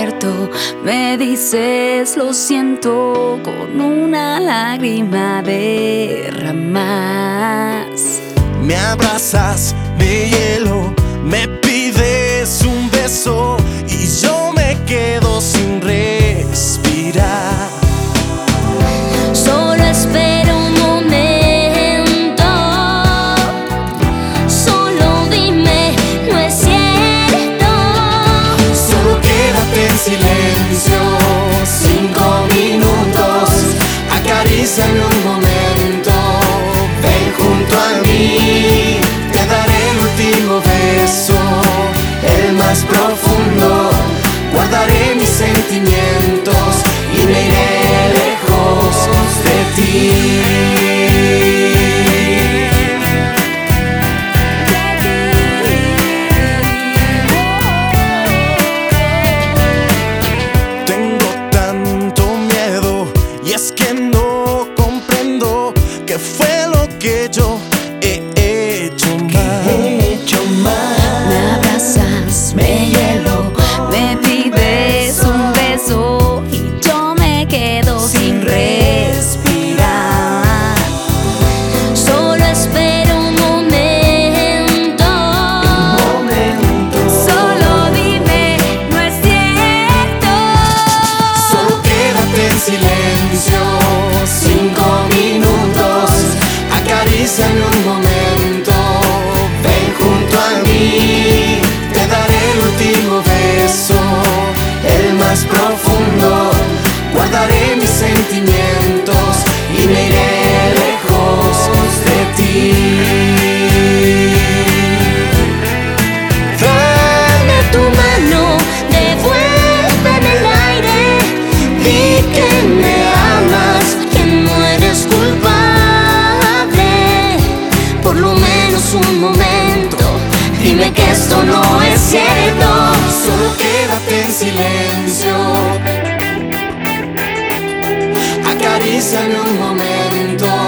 despierto, me dices lo siento, con una lágrima derramas. Me abrazas de hielo, me pides un beso y yo me quedo sin respirar. Solo espero un momento, solo dime, no es cierto. Solo quédate en silencio, 5 minutos, acaríciame un momento, ven junto a mí, te daré el último beso, el más profundo, guardaré mis sentimientos y me iré lejos de ti. Tengo tanto miedo y es que no comprendo qué fue lo que yo he hecho mal. Me abrazas, me hielo, me pides un beso y yo me quedo sin respirar. Solo espero un momento, solo dime, no es cierto. Solo quédate en silencio, 5 minutos, acaríciame un momento, ven junto a mí, te daré el último beso, el más profundo, guardaré mis sentimientos y me iré lejos de ti. Dame tu mano, devuélveme el aire, di que me amas, que no eres culpable. Por lo menos un momento, dime que esto no es cierto. Solo quédate en silencio, acaríciame un momento,